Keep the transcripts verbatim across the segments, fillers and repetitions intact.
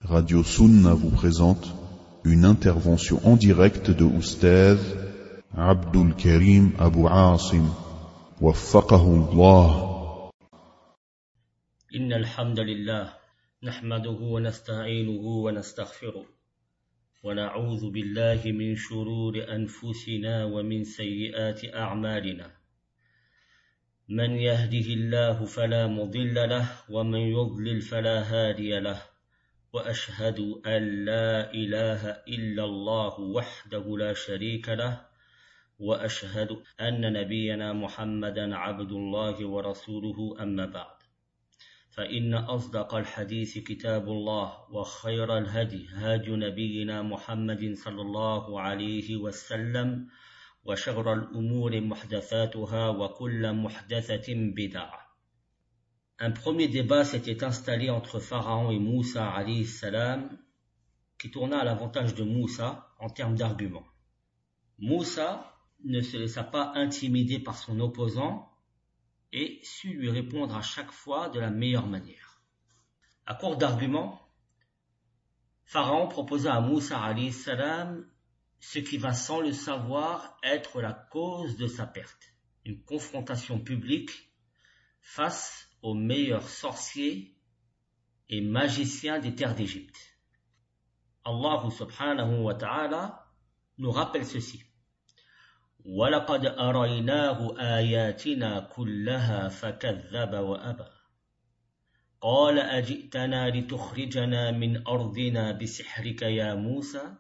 Radio Sunna vous présente une intervention en direct de Oustaz Abdul Karim Abu Asim. وفقه الله. إن الحمد لله نحمده ونستعينه ونستغفره ونعوذ بالله من شرور أنفسنا ومن سيئات أعمالنا من يهده الله فلا مضل له ومن يضلل فلا هادي له وأشهد أن لا إله إلا الله وحده لا شريك له وأشهد أن نبينا محمدا عبد الله ورسوله أما بعد فإن أصدق الحديث كتاب الله وخير الهدي هدي نبينا محمد صلى الله عليه وسلم وشر الأمور محدثاتها وكل محدثة بدعة. Un premier débat s'était installé entre Pharaon et Moussa alayhi salam qui tourna à l'avantage de Moussa en termes d'arguments. Moussa ne se laissa pas intimider par son opposant et sut lui répondre à chaque fois de la meilleure manière. À court d'arguments, Pharaon proposa à Moussa alayhi salam ce qui va sans le savoir être la cause de sa perte, une confrontation publique face aux meilleurs sorciers et magiciens des terres d'Égypte. Allah subhanahu wa ta'ala nous rappelle ceci. وَلَقَدْ أَرَيْنَاهُ آيَاتِنَا كُلَّهَا فَكَذَّبَ وَأَبَى قَالَ أَجِئْتَنَا لِتُخْرِجَنَا مِنْ أَرْضِنَا بِسِحْرِكَ يَا مُوسَى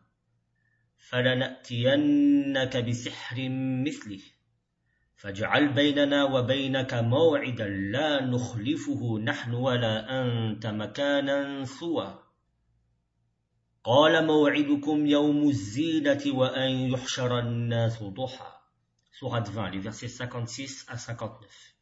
فَلَنَأْتِيَنَّكَ بِسِحْرٍ مِثْلِهِ فَاجْعَلْ بَيْنَنَا وَبَيْنَكَ مَوْعِدًا لَا نُخْلِفُهُ نَحْنُ وَلَا أَنْتَ مَكَانًا سُوًى قَالَ مَوْعِدُكُمْ يَوْمُ الزِّينَةِ وَأَنْ يُحْشَرَ النَّاسُ ضُحًى. Sourate vingt, les versets cinquante-six à cinquante-neuf.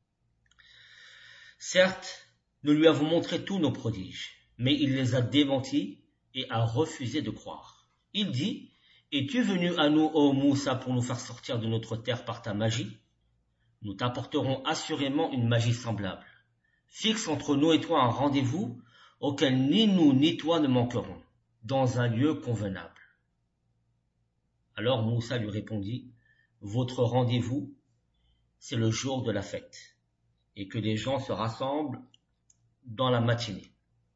Certes, nous lui avons montré tous nos prodiges, mais il les a démentis et a refusé de croire. Il dit, « Es-tu venu à nous, ô Moussa, pour nous faire sortir de notre terre par ta magie? Nous t'apporterons assurément une magie semblable. Fixe entre nous et toi un rendez-vous auquel ni nous ni toi ne manquerons, dans un lieu convenable. » Alors Moussa lui répondit, « Votre rendez-vous, c'est le jour de la fête, et que les gens se rassemblent dans la matinée. »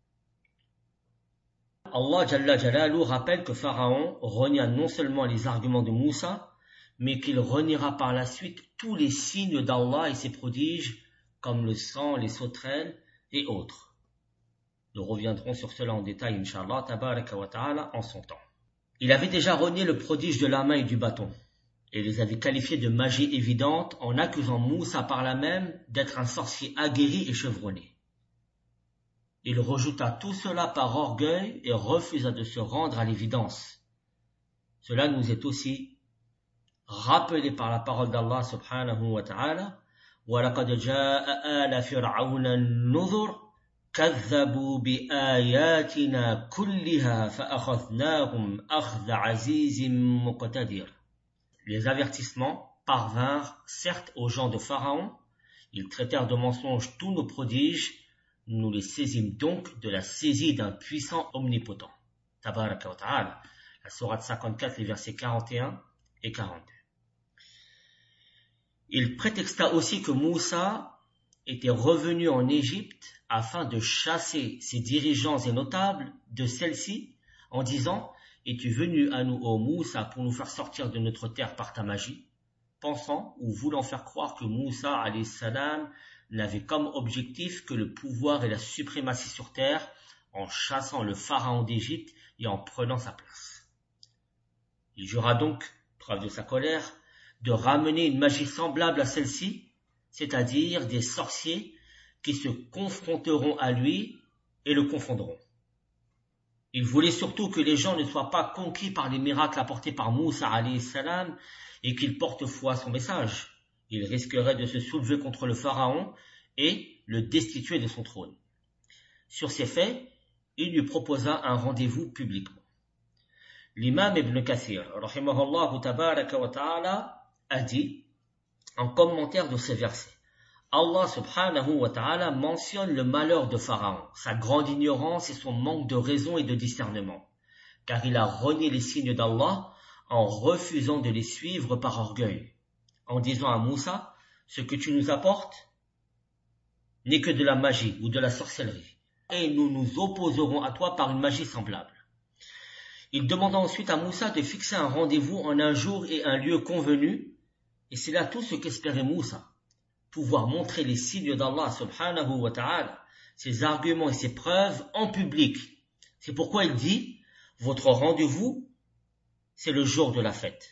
Allah Jalla Jalalu rappelle que Pharaon renia non seulement les arguments de Moussa, mais qu'il reniera par la suite tous les signes d'Allah et ses prodiges, comme le sang, les sauterelles et autres. Nous reviendrons sur cela en détail, Inch'Allah, tabaraka wa ta'ala, en son temps. Il avait déjà renié le prodige de la main et du bâton, et les avait qualifiés de magie évidente en accusant Moussa par là même d'être un sorcier aguerri et chevronné. Il rejouta tout cela par orgueil et refusa de se rendre à l'évidence. Cela nous est aussi rappelé par la parole d'Allah subhanahu wa ta'ala وَلَقَدْ جَاءَ آلَ فِرْعَوْنَ النُّذُرُ كَذَّبُوا بِآيَاتِنَا كُلِّهَا فَأَخَذْنَاهُمْ أَخْذَ عَزِيزٍ مُقْتَدِرٍ. Les avertissements parvinrent certes aux gens de Pharaon, ils traitèrent de mensonges tous nos prodiges, nous les saisîmes donc de la saisie d'un puissant omnipotent. Tabaraka wa ta'ala, la sourate cinquante-quatre, les versets quarante et un et quarante-deux. Il prétexta aussi que Moussa était revenu en Égypte afin de chasser ses dirigeants et notables de celle-ci en disant « Es-tu venu à nous, ô Moussa, pour nous faire sortir de notre terre par ta magie ?» pensant ou voulant faire croire que Moussa alayhi salam n'avait comme objectif que le pouvoir et la suprématie sur terre en chassant le pharaon d'Égypte et en prenant sa place. Il jura donc, preuve de sa colère, de ramener une magie semblable à celle-ci, c'est-à-dire des sorciers qui se confronteront à lui et le confondront. Il voulait surtout que les gens ne soient pas conquis par les miracles apportés par Moussa alayhi salam et qu'ils portent foi à son message. Il risquerait de se soulever contre le pharaon et le destituer de son trône. Sur ces faits, il lui proposa un rendez-vous publiquement. L'imam Ibn Kathir, rahimahullah tabaraka wa ta'ala, a dit, en commentaire de ces versets, Allah subhanahu wa ta'ala mentionne le malheur de Pharaon, sa grande ignorance et son manque de raison et de discernement, car il a renié les signes d'Allah en refusant de les suivre par orgueil, en disant à Moussa, ce que tu nous apportes n'est que de la magie ou de la sorcellerie, et nous nous opposerons à toi par une magie semblable. Il demanda ensuite à Moussa de fixer un rendez-vous en un jour et un lieu convenu, et c'est là tout ce qu'espérait Moussa, pouvoir montrer les signes d'Allah subhanahu wa ta'ala, ses arguments et ses preuves en public. C'est pourquoi il dit, votre rendez-vous, c'est le jour de la fête.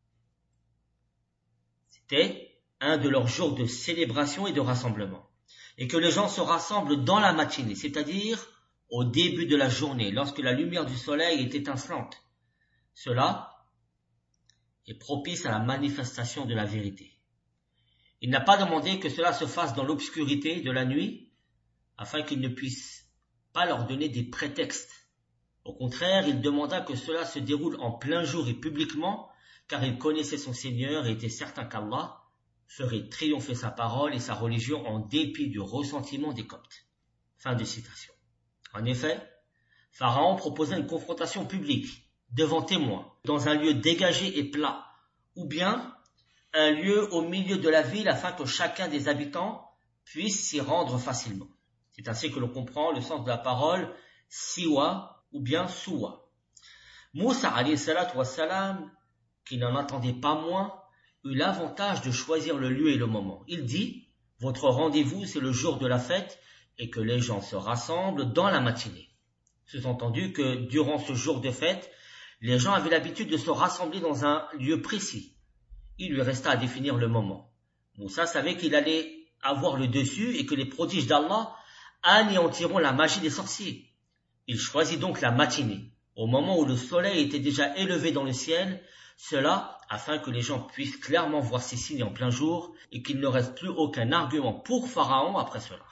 C'était un de leurs jours de célébration et de rassemblement. Et que les gens se rassemblent dans la matinée, c'est-à-dire au début de la journée, lorsque la lumière du soleil est étincelante. Cela est propice à la manifestation de la vérité. Il n'a pas demandé que cela se fasse dans l'obscurité de la nuit, afin qu'il ne puisse pas leur donner des prétextes. Au contraire, il demanda que cela se déroule en plein jour et publiquement, car il connaissait son Seigneur et était certain qu'Allah ferait triompher sa parole et sa religion en dépit du ressentiment des Coptes. Fin de citation. En effet, Pharaon proposa une confrontation publique, devant témoins, dans un lieu dégagé et plat, ou bien un lieu au milieu de la ville afin que chacun des habitants puisse s'y rendre facilement. C'est ainsi que l'on comprend le sens de la parole siwa ou bien suwa. Moussa alayhi salatu wassalam, qui n'en attendait pas moins, eut l'avantage de choisir le lieu et le moment. Il dit, votre rendez-vous c'est le jour de la fête et que les gens se rassemblent dans la matinée. Sous-entendu que durant ce jour de fête, les gens avaient l'habitude de se rassembler dans un lieu précis. Il lui resta à définir le moment. Moussa savait qu'il allait avoir le dessus et que les prodiges d'Allah anéantiront la magie des sorciers. Il choisit donc la matinée, au moment où le soleil était déjà élevé dans le ciel, cela afin que les gens puissent clairement voir ces signes en plein jour et qu'il ne reste plus aucun argument pour Pharaon après cela.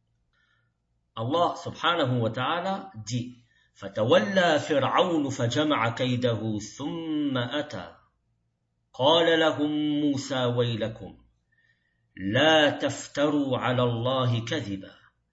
Allah subhanahu wa ta'ala dit فَتَوَلَّى فِرْعَوْنُ فَجَمَعَ كَيْدَهُ ثُمَّ أَتَى قال لهم موسى ويلكم لا تفتروا على الله كذبا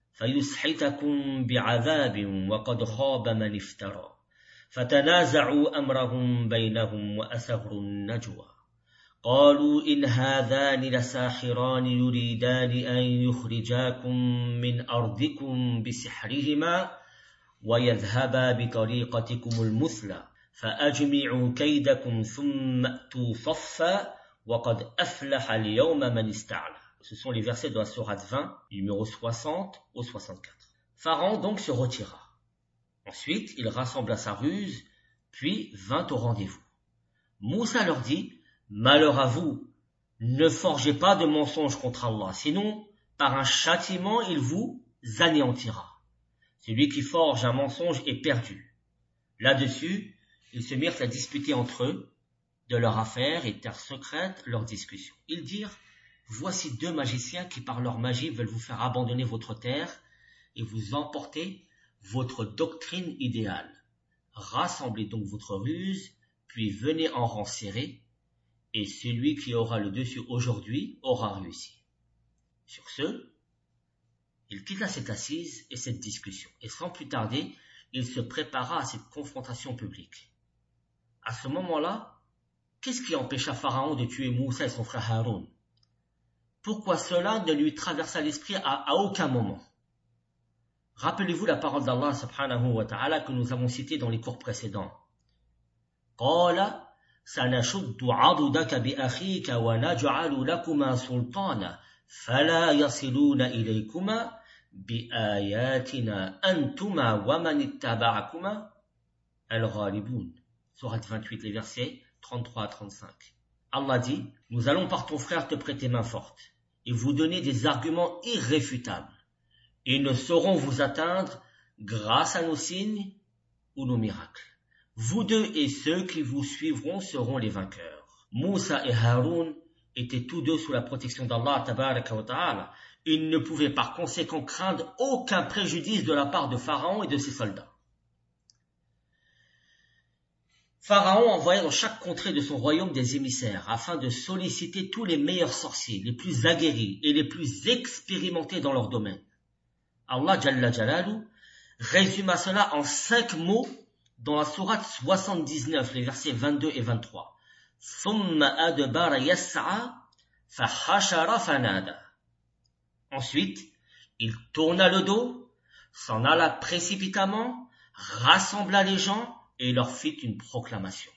فيسحتكم بعذاب وقد خاب من افترى فتنازعوا أمرهم بينهم وأسروا النجوى قالوا إن هذان لساحران يريدان أن يخرجاكم من أرضكم بسحرهما ويذهبا بطريقتكم المثلى فأجمعوا كيدكم ثم أتوا صفا وقد أفلح اليوم من استعلى. Ce sont les versets de la sourate vingt, numéro soixante au soixante-quatre. Pharaon donc se retira. Ensuite, il rassembla sa ruse, puis vint au rendez-vous. Moussa leur dit, malheur à vous, ne forgez pas de mensonges contre Allah, sinon par un châtiment il vous anéantira. Celui qui forge un mensonge est perdu. Là-dessus, ils se mirent à disputer entre eux de leur affaire et terre secrète leur discussion. Ils dirent, voici deux magiciens qui par leur magie veulent vous faire abandonner votre terre et vous emporter votre doctrine idéale. Rassemblez donc votre ruse, puis venez en rang serré, et celui qui aura le dessus aujourd'hui aura réussi. Sur ce, il quitta cette assise et cette discussion, et sans plus tarder, il se prépara à cette confrontation publique. À ce moment-là, qu'est-ce qui empêcha Pharaon de tuer Moussa et son frère Haroun? Pourquoi cela ne lui traversa l'esprit à, à aucun moment? Rappelez-vous la parole d'Allah subhanahu wa ta'ala que nous avons citée dans les cours précédents. قال سنشد عضدك بأخيك ونجعل لكما سلطانا فلا يصلون إليكما بآياتنا أنتما ومن اتبعكما الغالبون. Sourate vingt-huit, les versets trente-trois à trente-cinq. Allah dit, nous allons par ton frère te prêter main forte et vous donner des arguments irréfutables. Ils ne sauront vous atteindre grâce à nos signes ou nos miracles. Vous deux et ceux qui vous suivront seront les vainqueurs. Moussa et Haroun étaient tous deux sous la protection d'Allah tabaraka wa ta'ala. Ils ne pouvaient par conséquent craindre aucun préjudice de la part de Pharaon et de ses soldats. Pharaon envoya dans chaque contrée de son royaume des émissaires afin de solliciter tous les meilleurs sorciers, les plus aguerris et les plus expérimentés dans leur domaine. Allah Jalla Jalalu résuma cela en cinq mots dans la sourate soixante-dix-neuf, les versets vingt-deux et vingt-trois. Thumma adbara yas'a fahashara fanada. Ensuite, il tourna le dos, s'en alla précipitamment, rassembla les gens et leur fit une proclamation.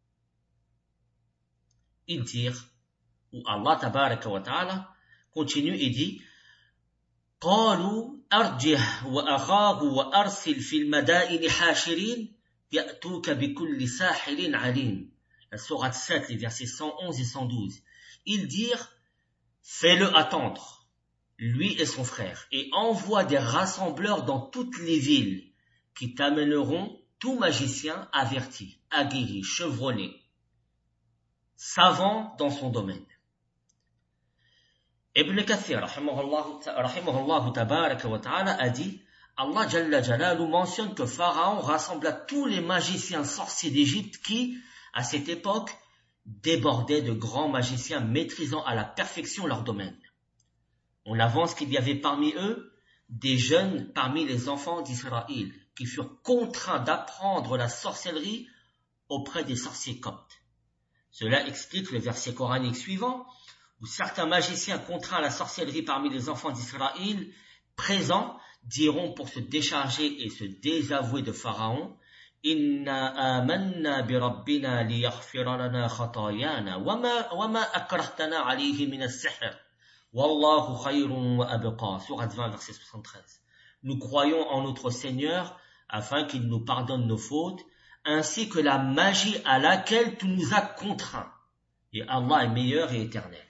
Ils dirent, ou Allah tabaraka wa ta'ala continue et dit, قالوا أرجه وأخاه وأرسل في المدائن حاشرين يأتوك بكل ساحر عليم. La sourate sept, les versets cent onze et cent douze. Ils dirent, fais-le attendre, lui et son frère, et envoie des rassembleurs dans toutes les villes qui t'amèneront tout magicien averti, aguerri, chevronné, savant dans son domaine. Ibn Kathir, rahimahullah tabaraka wa ta'ala, a dit, Allah Jalla Jalalu mentionne que Pharaon rassembla tous les magiciens sorciers d'Égypte qui, à cette époque, débordaient de grands magiciens maîtrisant à la perfection leur domaine. On avance qu'il y avait parmi eux des jeunes parmi les enfants d'Israël qui furent contraints d'apprendre la sorcellerie auprès des sorciers coptes. Cela explique le verset coranique suivant, où certains magiciens contraints à la sorcellerie parmi les enfants d'Israël, présents, diront pour se décharger et se désavouer de Pharaon, « Inna amanna bi rabbina liyaghfira lana khatayana, wa ma akrahtana alayhi min as-sihr, wallahu khayrun wa abqa » Sourate vingt, verset soixante-treize. Nous croyons en notre Seigneur afin qu'il nous pardonne nos fautes, ainsi que la magie à laquelle tu nous as contraints. Et Allah est meilleur et éternel.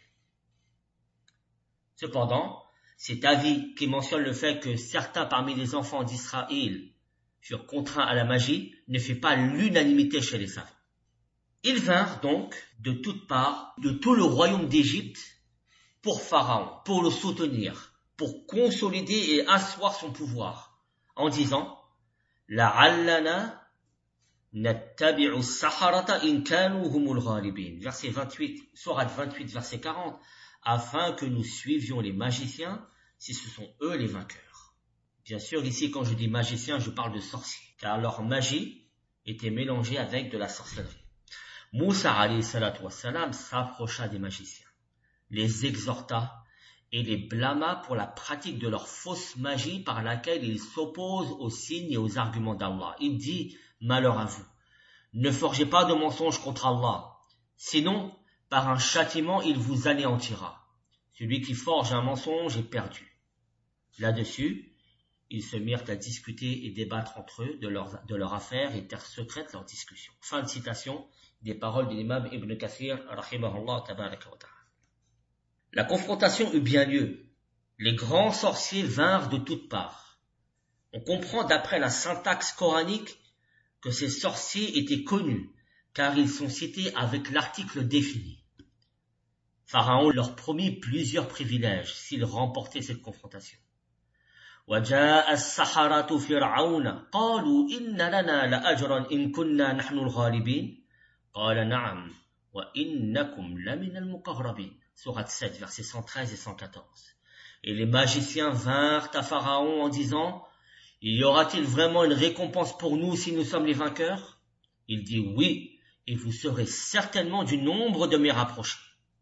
Cependant, cet avis qui mentionne le fait que certains parmi les enfants d'Israël furent contraints à la magie ne fait pas l'unanimité chez les savants. Ils vinrent donc de toutes parts, de tout le royaume d'Égypte, pour Pharaon, pour le soutenir, pour consolider et asseoir son pouvoir, en disant « La'allana nattabi'u as-saharata in kanu humul ghalibin » Verset vingt-huit, sourate vingt-huit, verset quarante, afin que nous suivions les magiciens si ce sont eux les vainqueurs. Bien sûr, ici, quand je dis magiciens, je parle de sorciers, car leur magie était mélangée avec de la sorcellerie. Moussa, alayhi salatu wassalam, s'approcha des magiciens, les exhorta et les blâma pour la pratique de leur fausse magie par laquelle ils s'opposent aux signes et aux arguments d'Allah. Il dit, malheur à vous, ne forgez pas de mensonges contre Allah, sinon, par un châtiment, il vous anéantira. Celui qui forge un mensonge est perdu. Là-dessus, ils se mirent à discuter et débattre entre eux de leur, de leur affaire et terre secrète leur discussion. Fin de citation des paroles de l'imam Ibn Kathir, rahimahullah tabaraka wa ta'ala. La confrontation eut bien lieu. Les grands sorciers vinrent de toutes parts. On comprend d'après la syntaxe coranique que ces sorciers étaient connus, car ils sont cités avec l'article défini. Pharaon leur promit plusieurs privilèges s'ils remportaient cette confrontation. وَجَاءَ السَّحَرَةُ فِرْعَوْنَ قَالُوا إِنَّ لَنَا لَأَجْرًا إِن كُنَّا نَحْنُ الْغَالِبِينَ قَالَ نَعَمْ وَإِنَّكُمْ لَمِنَ الْمُقَرَّبِينَ Sourate sept, versets cent treize et cent quatorze. Et les magiciens vinrent à Pharaon en disant, « Y aura-t-il vraiment une récompense pour nous si nous sommes les vainqueurs ?» Il dit, « Oui, et vous serez certainement du nombre de mes rapprochés. »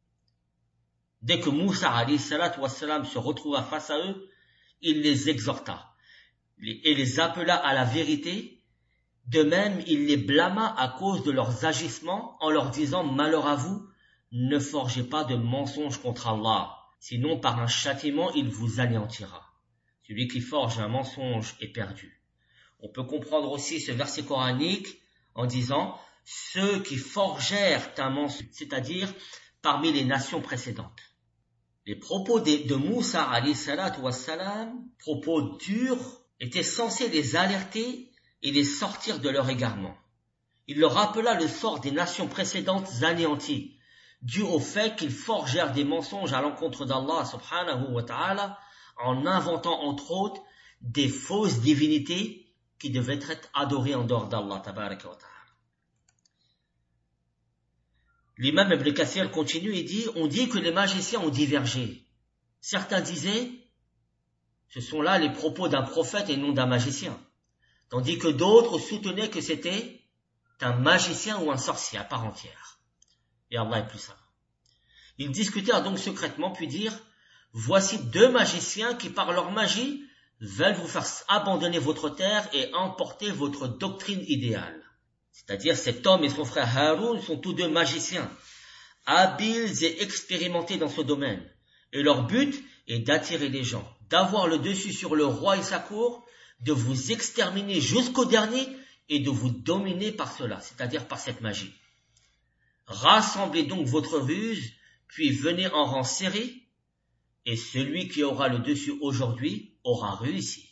Dès que Moussa alayhi salatu wassalam se retrouva face à eux, il les exhorta et les appela à la vérité. De même, il les blâma à cause de leurs agissements en leur disant « Malheur à vous, ne forgez pas de mensonges contre Allah, sinon par un châtiment il vous anéantira. Celui qui forge un mensonge est perdu. » On peut comprendre aussi ce verset coranique en disant « Ceux qui forgèrent un mensonge », c'est-à-dire parmi les nations précédentes. Les propos de, de Moussa alayhi salatu wassalam, propos durs, étaient censés les alerter et les sortir de leur égarement. Il leur rappela le sort des nations précédentes anéanties, dû au fait qu'ils forgèrent des mensonges à l'encontre d'Allah subhanahu wa ta'ala, en inventant entre autres des fausses divinités qui devaient être adorées en dehors d'Allah tabaraka wa ta'ala. L'imam Ibn Kathir continue et dit, on dit que les magiciens ont divergé. Certains disaient, ce sont là les propos d'un prophète et non d'un magicien. Tandis que d'autres soutenaient que c'était un magicien ou un sorcier à part entière. Et Allah est plus savant. Ils discutèrent donc secrètement puis dirent, voici deux magiciens qui par leur magie veulent vous faire abandonner votre terre et emporter votre doctrine idéale. C'est-à-dire cet homme et son frère Haroun sont tous deux magiciens, habiles et expérimentés dans ce domaine. Et leur but est d'attirer les gens, d'avoir le dessus sur le roi et sa cour, de vous exterminer jusqu'au dernier et de vous dominer par cela, c'est-à-dire par cette magie. Rassemblez donc votre ruse, puis venez en rang serré, et celui qui aura le dessus aujourd'hui aura réussi.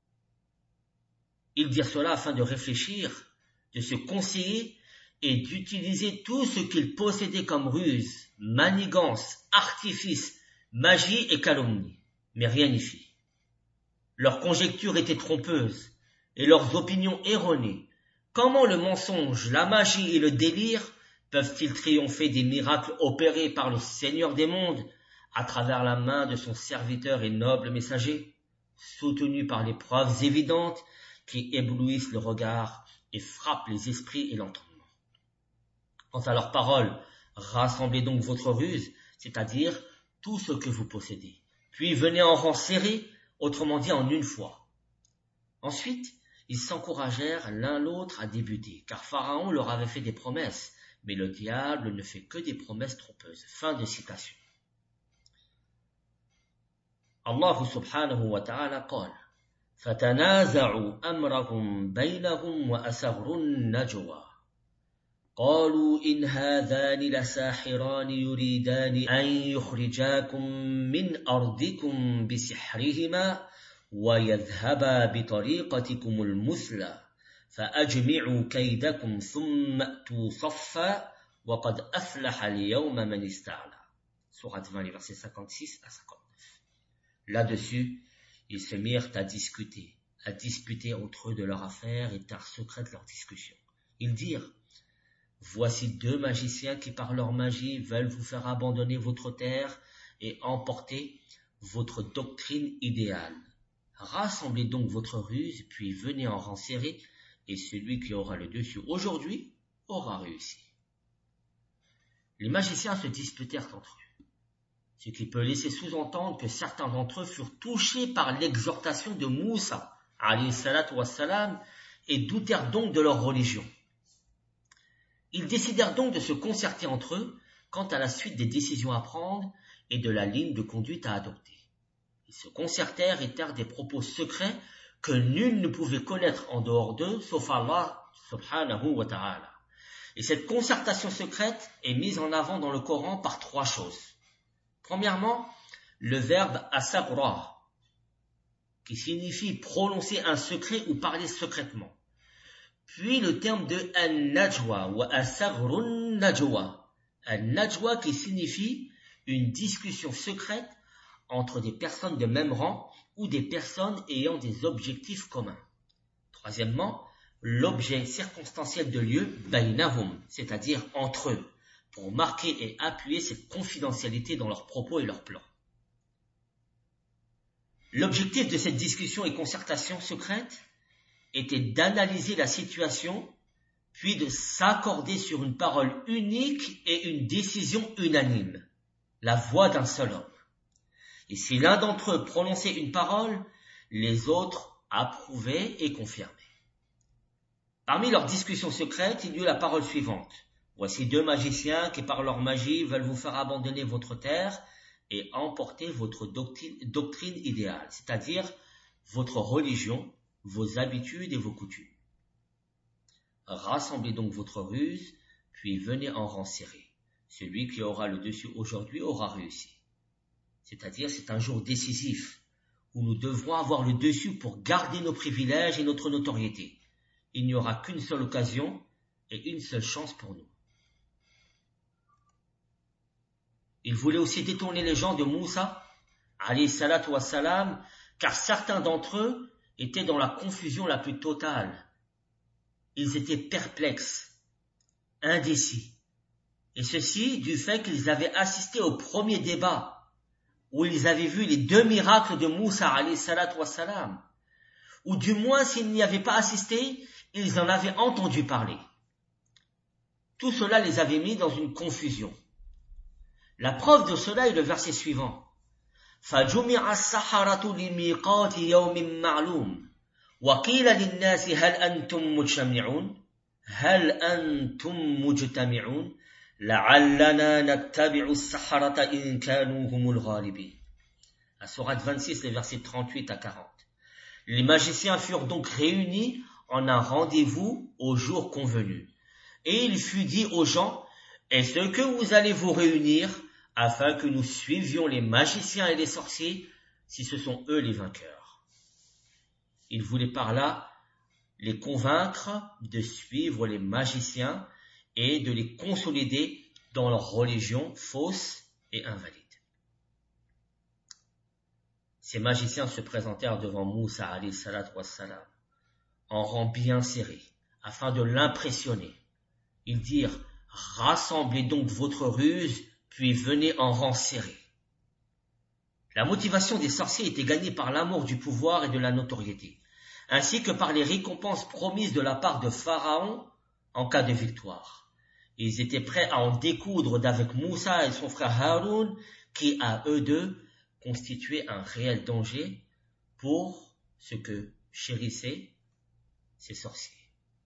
Ils dirent cela afin de réfléchir, de se conseiller et d'utiliser tout ce qu'ils possédaient comme ruse, manigance, artifice, magie et calomnie. Mais rien n'y fit. Leurs conjectures étaient trompeuses et leurs opinions erronées. Comment le mensonge, la magie et le délire peuvent-ils triompher des miracles opérés par le Seigneur des mondes à travers la main de son serviteur et noble messager, soutenu par les preuves évidentes qui éblouissent le regard et frappent les esprits et l'entendement. Quant à leurs paroles, rassemblez donc votre ruse, c'est-à-dire tout ce que vous possédez, puis venez en rang serré, autrement dit en une fois. Ensuite, ils s'encouragèrent l'un l'autre à débuter, car Pharaon leur avait fait des promesses, mais le diable ne fait que des promesses trompeuses. Fin de citation. Allah subhanahu wa ta'ala قال فتنازعوا أمرهم بينهم وأسروا النجوى قالوا إن هذان لساحران يريدان أن يخرجاكم من أرضكم بسحرهما ويذهبا بطريقتكم المثلى فأجمعوا كيدكم ثم أتوا صفا وقد أفلح اليوم من استعلى. Sourate vingt, versets cinquante-six à cinquante-neuf. Là-dessus, ils se mirent à discuter, à disputer entre eux de leur affaire et tinrent secrète leur discussion. Ils dirent, voici deux magiciens qui par leur magie veulent vous faire abandonner votre terre et emporter votre doctrine idéale. Rassemblez donc votre ruse, puis venez en rang serré, et celui qui aura le dessus aujourd'hui aura réussi. Les magiciens se disputèrent entre eux, ce qui peut laisser sous-entendre que certains d'entre eux furent touchés par l'exhortation de Moussa, alayhi salatu wassalam, et doutèrent donc de leur religion. Ils décidèrent donc de se concerter entre eux quant à la suite des décisions à prendre et de la ligne de conduite à adopter. Ils se concertèrent et tinrent des propos secrets que nul ne pouvait connaître en dehors d'eux, sauf Allah subhanahu wa ta'ala. Et cette concertation secrète est mise en avant dans le Coran par trois choses. Premièrement, le verbe asabra, qui signifie prononcer un secret ou parler secrètement. Puis le terme de an-najwa ou asagrun najwa. An-najwa qui signifie une discussion secrète entre des personnes de même rang ou des personnes ayant des objectifs communs. Troisièmement, l'objet circonstanciel de lieu, bainahum, c'est-à-dire entre eux, pour marquer et appuyer cette confidentialité dans leurs propos et leurs plans. L'objectif de cette discussion et concertation secrète était d'analyser la situation, puis de s'accorder sur une parole unique et une décision unanime, la voix d'un seul homme. Et si l'un d'entre eux prononçait une parole, les autres approuvaient et confirmaient. Parmi leurs discussions secrètes, il y eut la parole suivante. Voici deux magiciens qui par leur magie veulent vous faire abandonner votre terre et emporter votre doctrine, doctrine idéale, c'est-à-dire votre religion, vos habitudes et vos coutumes. Rassemblez donc votre ruse, puis venez en rang serré. Celui qui aura le dessus aujourd'hui aura réussi. C'est-à-dire c'est un jour décisif où nous devrons avoir le dessus pour garder nos privilèges et notre notoriété. Il n'y aura qu'une seule occasion et une seule chance pour nous. Il voulait aussi détourner les gens de Moussa, alayhi salatu wassalam, car certains d'entre eux étaient dans la confusion la plus totale. Ils étaient perplexes, indécis. Et ceci du fait qu'ils avaient assisté au premier débat, où ils avaient vu les deux miracles de Moussa alayhi salatu wassalam, ou du moins s'ils n'y avaient pas assisté, ils en avaient entendu parler. Tout cela les avait mis dans une confusion. La preuve de cela est le verset suivant. فَجُمِعَ السَّحَرَةُ لِمِيقَاتِ يَوْمٍ مَعْلُومٍ وَقِيلَ لِلنَّاسِ هَلْ أَنْتُمْ مُجْتَمِعُونَ هَلْ أَنْتُمْ مُجْتَمِعُونَ لَعَلَّنَا نَتَّبِعُ السَّحَرَةَ إِنْ كَانُوا هُمُ الْغَالِبِينَ. La sourate vingt-six, les versets trente-huit à quarante. Les magiciens furent donc réunis en un rendez-vous au jour convenu. Et il fut dit aux gens, est-ce que vous allez vous réunir afin que nous suivions les magiciens et les sorciers si ce sont eux les vainqueurs? Il voulait par là les convaincre de suivre les magiciens et de les consolider dans leur religion fausse et invalide. Ces magiciens se présentèrent devant Moussa alayhi salatu wassalam en rang bien serré afin de l'impressionner. Ils dirent, rassemblez donc votre ruse, puis venez en rang serré. La motivation des sorciers était gagnée par l'amour du pouvoir et de la notoriété, ainsi que par les récompenses promises de la part de Pharaon en cas de victoire. Ils étaient prêts à en découdre d'avec Moussa et son frère Haroun, qui à eux deux constituaient un réel danger pour ce que chérissaient ces sorciers.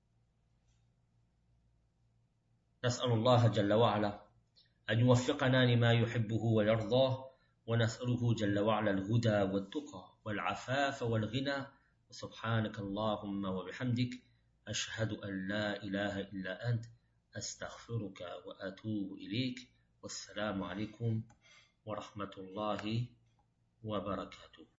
نسأل الله جل وعلا أن يوفقنا لما يحبه ويرضاه ونسأله جل وعلا الهدى والتقى والعفاف والغنى وسبحانك اللهم وبحمدك أشهد أن لا إله إلا أنت أستغفرك وأتوب إليك والسلام عليكم ورحمة الله وبركاته.